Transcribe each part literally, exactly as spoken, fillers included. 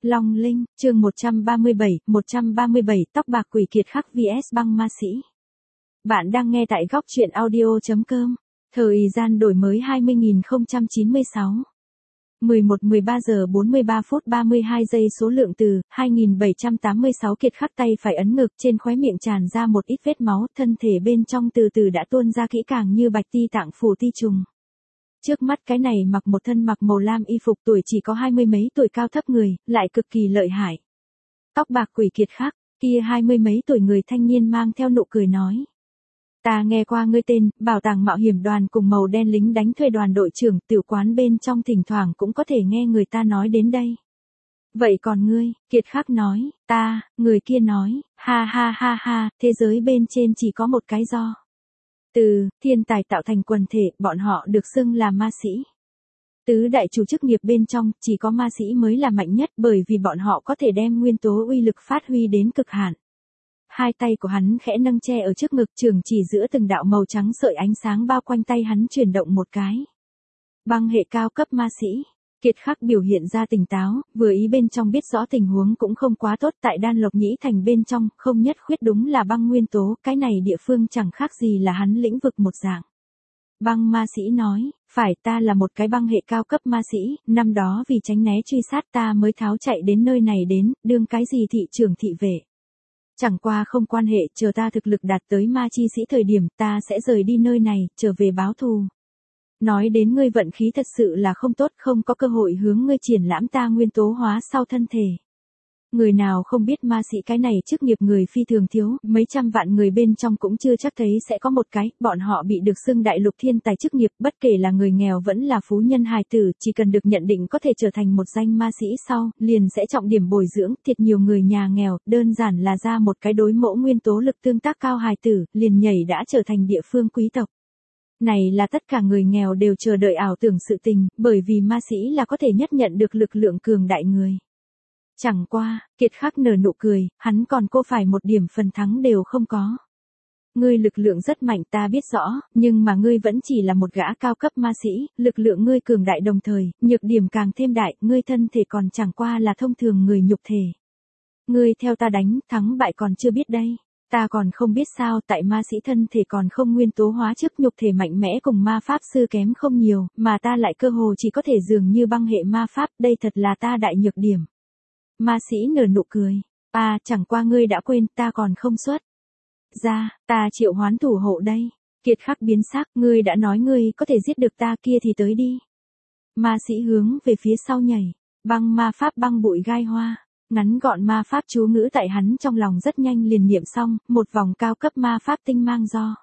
Long Linh, chương một trăm ba mươi bảy, một trăm ba mươi bảy tóc bạc quỷ kiệt khắc vs băng ma sĩ. Bạn đang nghe tại góc truyện audio.com. Thời gian đổi mới hai mươi nghìn không trăm chín mươi sáu. mười một mười ba giờ bốn mươi ba phút ba mươi hai giây số lượng từ, hai nghìn bảy trăm tám mươi sáu kiệt khắc tay phải ấn ngực trên khóe miệng tràn ra một ít vết máu, thân thể bên trong từ từ đã tuôn ra kỹ càng như bạch ti tạng phủ ti trùng. Trước mắt cái này mặc một thân mặc màu lam y phục tuổi chỉ có hai mươi mấy tuổi cao thấp người, lại cực kỳ lợi hại. Tóc bạc quỷ kiệt khắc, kia hai mươi mấy tuổi người thanh niên mang theo nụ cười nói. Ta nghe qua ngươi tên, bảo tàng mạo hiểm đoàn cùng màu đen lính đánh thuê đoàn đội trưởng, tiểu quán bên trong thỉnh thoảng cũng có thể nghe người ta nói đến đây. Vậy còn ngươi, kiệt khắc nói, ta, người kia nói, ha ha ha ha, thế giới bên trên chỉ có một cái do. Từ, thiên tài tạo thành quần thể, bọn họ được xưng là ma sĩ. Tứ đại chủ chức nghiệp bên trong, chỉ có ma sĩ mới là mạnh nhất bởi vì bọn họ có thể đem nguyên tố uy lực phát huy đến cực hạn. Hai tay của hắn khẽ nâng che ở trước ngực, trường chỉ giữa từng đạo màu trắng sợi ánh sáng bao quanh tay hắn chuyển động một cái. Băng hệ cao cấp ma sĩ. Kiệt khắc biểu hiện ra tỉnh táo, vừa ý bên trong biết rõ tình huống cũng không quá tốt, tại Đan Lộc Nhĩ Thành bên trong, không nhất khuyết đúng là băng nguyên tố, cái này địa phương chẳng khác gì là hắn lĩnh vực một dạng. Băng ma sĩ nói, phải, ta là một cái băng hệ cao cấp ma sĩ, năm đó vì tránh né truy sát ta mới tháo chạy đến nơi này đến, đương cái gì thị trưởng thị vệ. Chẳng qua không quan hệ, chờ ta thực lực đạt tới ma chi sĩ thời điểm, ta sẽ rời đi nơi này, trở về báo thù. Nói đến ngươi vận khí thật sự là không tốt, không có cơ hội hướng ngươi triển lãm ta nguyên tố hóa sau thân thể. Người nào không biết ma sĩ cái này chức nghiệp người phi thường thiếu, mấy trăm vạn người bên trong cũng chưa chắc thấy sẽ có một cái, bọn họ bị được xưng đại lục thiên tài chức nghiệp, bất kể là người nghèo vẫn là phú nhân hài tử, chỉ cần được nhận định có thể trở thành một danh ma sĩ sau, liền sẽ trọng điểm bồi dưỡng, thiệt nhiều người nhà nghèo, đơn giản là ra một cái đối mẫu nguyên tố lực tương tác cao hài tử, liền nhảy đã trở thành địa phương quý tộc. Này là tất cả người nghèo đều chờ đợi ảo tưởng sự tình, bởi vì ma sĩ là có thể nhất nhận được lực lượng cường đại người. Chẳng qua, kiệt khắc nở nụ cười, hắn còn cô phải một điểm phần thắng đều không có. Ngươi lực lượng rất mạnh ta biết rõ, nhưng mà ngươi vẫn chỉ là một gã cao cấp ma sĩ, lực lượng ngươi cường đại đồng thời, nhược điểm càng thêm đại, ngươi thân thể còn chẳng qua là thông thường người nhục thể. Ngươi theo ta đánh, thắng bại còn chưa biết đây. Ta còn không biết sao, tại ma sĩ thân thể còn không nguyên tố hóa trước nhục thể mạnh mẽ cùng ma pháp sư kém không nhiều, mà ta lại cơ hồ chỉ có thể dường như băng hệ ma pháp, đây thật là ta đại nhược điểm. Ma sĩ nở nụ cười, à, chẳng qua ngươi đã quên, ta còn không xuất ra, ta triệu hoán thủ hộ đây. Kiệt khắc biến sắc, ngươi đã nói ngươi có thể giết được ta, kia thì tới đi. Ma sĩ hướng về phía sau nhảy, băng ma pháp băng bụi gai hoa. Ngắn gọn ma pháp chú ngữ tại hắn trong lòng rất nhanh liền niệm xong, một vòng cao cấp ma pháp tinh mang do.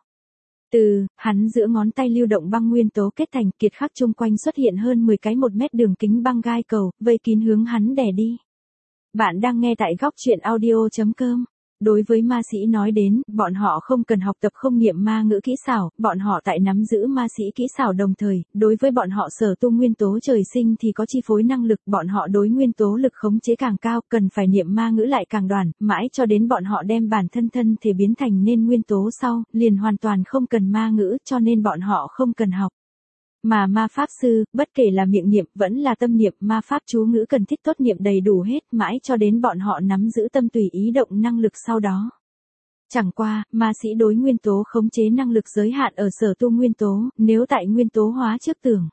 Từ, hắn giữa ngón tay lưu động băng nguyên tố kết thành, kiệt khắc chung quanh xuất hiện hơn mười cái một mét đường kính băng gai cầu, vây kín hướng hắn đè đi. Bạn đang nghe tại góc truyện audio.com. Đối với ma sĩ nói đến, bọn họ không cần học tập không niệm ma ngữ kỹ xảo, bọn họ tại nắm giữ ma sĩ kỹ xảo đồng thời, đối với bọn họ sở tu nguyên tố trời sinh thì có chi phối năng lực, bọn họ đối nguyên tố lực khống chế càng cao, cần phải niệm ma ngữ lại càng đoàn, mãi cho đến bọn họ đem bản thân thân thể biến thành nên nguyên tố sau, liền hoàn toàn không cần ma ngữ, cho nên bọn họ không cần học. Mà ma pháp sư, bất kể là miệng niệm vẫn là tâm niệm, ma pháp chú ngữ cần thiết tốt niệm đầy đủ hết, mãi cho đến bọn họ nắm giữ tâm tùy ý động năng lực sau đó. Chẳng qua, ma sĩ đối nguyên tố khống chế năng lực giới hạn ở sở tu nguyên tố, nếu tại nguyên tố hóa trước tưởng.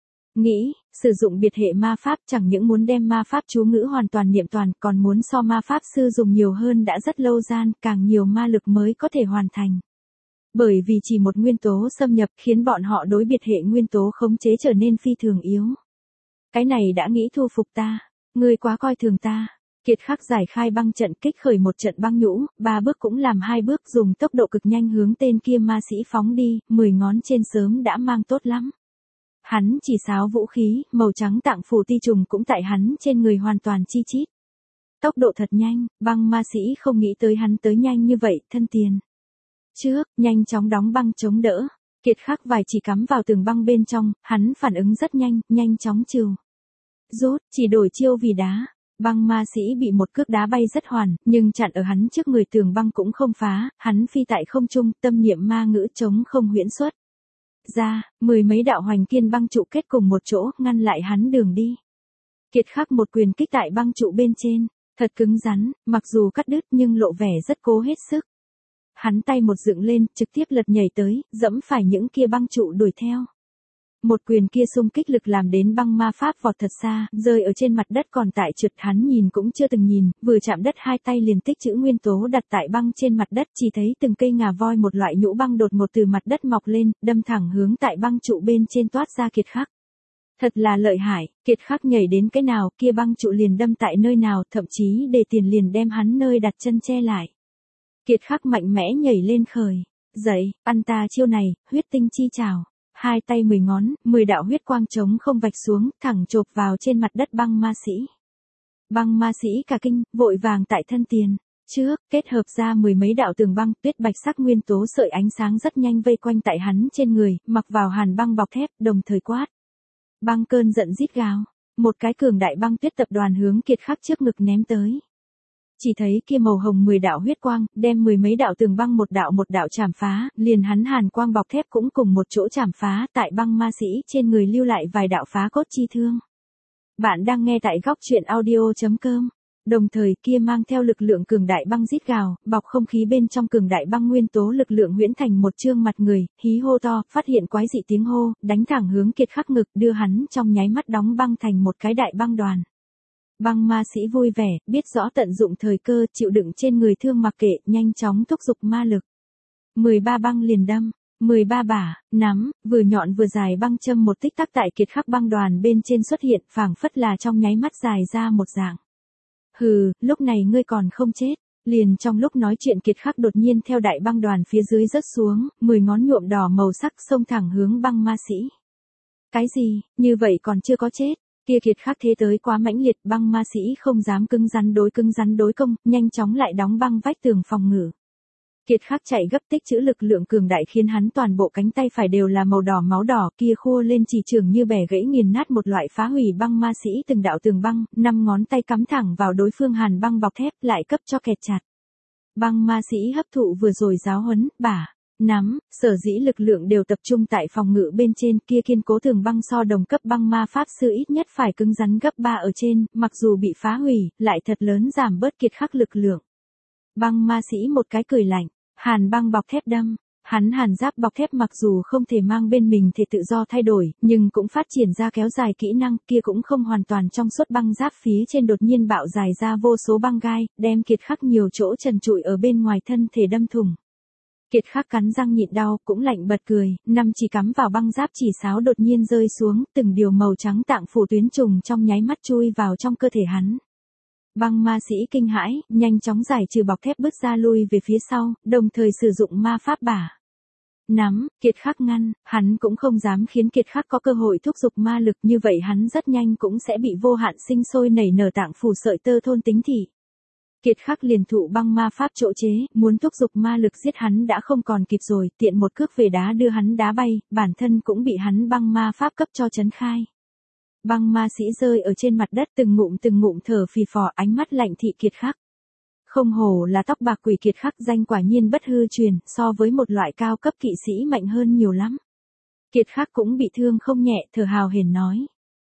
Nghĩ, sử dụng biệt hệ ma pháp chẳng những muốn đem ma pháp chú ngữ hoàn toàn niệm toàn, còn muốn so ma pháp sư dùng nhiều hơn đã rất lâu gian, càng nhiều ma lực mới có thể hoàn thành. Bởi vì chỉ một nguyên tố xâm nhập khiến bọn họ đối biệt hệ nguyên tố khống chế trở nên phi thường yếu. Cái này đã nghĩ thu phục ta, ngươi quá coi thường ta. Kiệt khắc giải khai băng trận kích khởi một trận băng nhũ, ba bước cũng làm hai bước dùng tốc độ cực nhanh hướng tên kia ma sĩ phóng đi, mười ngón trên sớm đã mang tốt lắm. Hắn chỉ sáo vũ khí, màu trắng tạng phủ ti trùng cũng tại hắn trên người hoàn toàn chi chít. Tốc độ thật nhanh, băng ma sĩ không nghĩ tới hắn tới nhanh như vậy, thân tiền. Trước, nhanh chóng đóng băng chống đỡ. Kiệt khắc vài chỉ cắm vào tường băng bên trong, hắn phản ứng rất nhanh, nhanh chóng trừ. Rút, chỉ đổi chiêu vì đá. Băng ma sĩ bị một cước đá bay rất hoàn, nhưng chặn ở hắn trước người tường băng cũng không phá, hắn phi tại không trung, tâm niệm ma ngữ chống không huyễn xuất. Ra, mười mấy đạo hoành kiên băng trụ kết cùng một chỗ, ngăn lại hắn đường đi. Kiệt khắc một quyền kích tại băng trụ bên trên, thật cứng rắn, mặc dù cắt đứt nhưng lộ vẻ rất cố hết sức. Hắn tay một dựng lên, trực tiếp lật nhảy tới, dẫm phải những kia băng trụ đuổi theo. Một quyền kia xung kích lực làm đến băng ma pháp vọt thật xa, rơi ở trên mặt đất còn tại trượt, hắn nhìn cũng chưa từng nhìn, vừa chạm đất hai tay liền tích trữ nguyên tố đặt tại băng trên mặt đất, chỉ thấy từng cây ngà voi một loại nhũ băng đột ngột từ mặt đất mọc lên, đâm thẳng hướng tại băng trụ bên trên toát ra Kiệt khắc. Thật là lợi hại, Kiệt khắc nhảy đến cái nào, kia băng trụ liền đâm tại nơi nào, thậm chí để tiền liền đem hắn nơi đặt chân che lại. Kiệt khắc mạnh mẽ nhảy lên khởi, dậy, ăn ta chiêu này, huyết tinh chi trảo. Hai tay mười ngón, mười đạo huyết quang trống không vạch xuống, thẳng chộp vào trên mặt đất băng ma sĩ. Băng ma sĩ cả kinh, vội vàng tại thân tiền. Trước, kết hợp ra mười mấy đạo tường băng, tuyết bạch sắc nguyên tố sợi ánh sáng rất nhanh vây quanh tại hắn trên người, mặc vào hàn băng bọc thép, đồng thời quát. Băng cơn giận rít gào, một cái cường đại băng tuyết tập đoàn hướng Kiệt khắc trước ngực ném tới. Chỉ thấy kia màu hồng mười đạo huyết quang, đem mười mấy đạo tường băng một đạo một đạo chảm phá, liền hắn hàn quang bọc thép cũng cùng một chỗ chảm phá, tại băng ma sĩ trên người lưu lại vài đạo phá cốt chi thương. Bạn đang nghe tại góc truyện audio chấm com. Đồng thời kia mang theo lực lượng cường đại băng rít gào, bọc không khí bên trong cường đại băng nguyên tố lực lượng huyễn thành một trương mặt người, hí hô to, phát hiện quái dị tiếng hô, đánh thẳng hướng Kiệt khắc ngực, đưa hắn trong nháy mắt đóng băng thành một cái đại băng đoàn. Băng ma sĩ vui vẻ, biết rõ tận dụng thời cơ, chịu đựng trên người thương mặc kệ, nhanh chóng thúc giục ma lực. mười ba băng liền đâm, mười ba bả, nắm, vừa nhọn vừa dài băng châm một tích tắc tại Kiệt khắc băng đoàn bên trên xuất hiện, phảng phất là trong nháy mắt dài ra một dạng. Hừ, lúc này ngươi còn không chết. Liền trong lúc nói chuyện Kiệt khắc đột nhiên theo đại băng đoàn phía dưới rớt xuống, mười ngón nhuộm đỏ màu sắc xông thẳng hướng băng ma sĩ. Cái gì, như vậy còn chưa có chết. Kia Kiệt khắc thế tới quá mãnh liệt, băng ma sĩ không dám cứng rắn đối cứng rắn đối công, nhanh chóng lại đóng băng vách tường phòng ngự. Kiệt khắc chạy gấp tích trữ lực lượng cường đại khiến hắn toàn bộ cánh tay phải đều là màu đỏ máu đỏ, kia khua lên chỉ trường như bẻ gãy nghiền nát một loại phá hủy băng ma sĩ từng đạo tường băng, năm ngón tay cắm thẳng vào đối phương hàn băng bọc thép lại cấp cho kẹt chặt. Băng ma sĩ hấp thụ vừa rồi giáo huấn, bả, nắm, sở dĩ lực lượng đều tập trung tại phòng ngự bên trên, kia kiên cố tường băng so đồng cấp băng ma pháp sư ít nhất phải cứng rắn gấp ba ở trên, mặc dù bị phá hủy, lại thật lớn giảm bớt Kiệt khắc lực lượng. Băng ma sĩ một cái cười lạnh, hàn băng bọc thép đâm, hắn hàn giáp bọc thép mặc dù không thể mang bên mình thể tự do thay đổi, nhưng cũng phát triển ra kéo dài kỹ năng, kia cũng không hoàn toàn trong suốt băng giáp phía trên đột nhiên bạo dài ra vô số băng gai, đem Kiệt khắc nhiều chỗ trần trụi ở bên ngoài thân thể đâm thủng. Kiệt khắc cắn răng nhịn đau, cũng lạnh bật cười, năm chỉ cắm vào băng giáp chỉ sáo đột nhiên rơi xuống, từng điều màu trắng tạng phủ tuyến trùng trong nháy mắt chui vào trong cơ thể hắn. Băng ma sĩ kinh hãi, nhanh chóng giải trừ bọc thép bước ra lui về phía sau, đồng thời sử dụng ma pháp bả. Nắm, Kiệt khắc ngăn, hắn cũng không dám khiến Kiệt khắc có cơ hội thúc giục ma lực, như vậy hắn rất nhanh cũng sẽ bị vô hạn sinh sôi nảy nở tạng phủ sợi tơ thôn tính thị. Kiệt khắc liền thụ băng ma pháp chỗ chế, muốn thúc giục ma lực giết hắn đã không còn kịp rồi, tiện một cước về đá đưa hắn đá bay, bản thân cũng bị hắn băng ma pháp cấp cho chấn khai. Băng ma sĩ rơi ở trên mặt đất từng ngụm từng ngụm thở phì phò, ánh mắt lạnh thị Kiệt khắc. Không hổ là tóc bạc quỷ, Kiệt khắc danh quả nhiên bất hư truyền, so với một loại cao cấp kỵ sĩ mạnh hơn nhiều lắm. Kiệt khắc cũng bị thương không nhẹ, thở hào hển nói.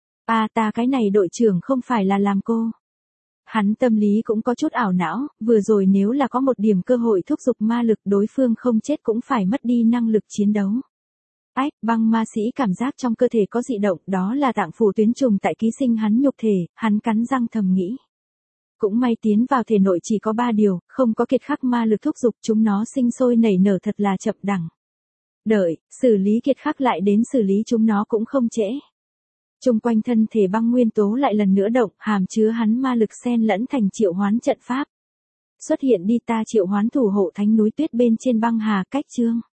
À ta cái này đội trưởng không phải là làm cô. Hắn tâm lý cũng có chút ảo não, vừa rồi nếu là có một điểm cơ hội thúc giục ma lực đối phương không chết cũng phải mất đi năng lực chiến đấu. Ách, băng ma sĩ cảm giác trong cơ thể có dị động, đó là tạng phủ tuyến trùng tại ký sinh hắn nhục thể, hắn cắn răng thầm nghĩ. Cũng may tiến vào thể nội chỉ có ba điều, không có Kiệt khắc ma lực thúc giục, chúng nó sinh sôi nảy nở thật là chậm đẳng. Đợi, xử lý Kiệt khắc lại đến xử lý chúng nó cũng không trễ. Trung quanh thân thể băng nguyên tố lại lần nữa động, hàm chứa hắn ma lực xen lẫn thành triệu hoán trận pháp. Xuất hiện đi, ta triệu hoán thủ hộ thánh núi tuyết bên trên băng hà cách chương.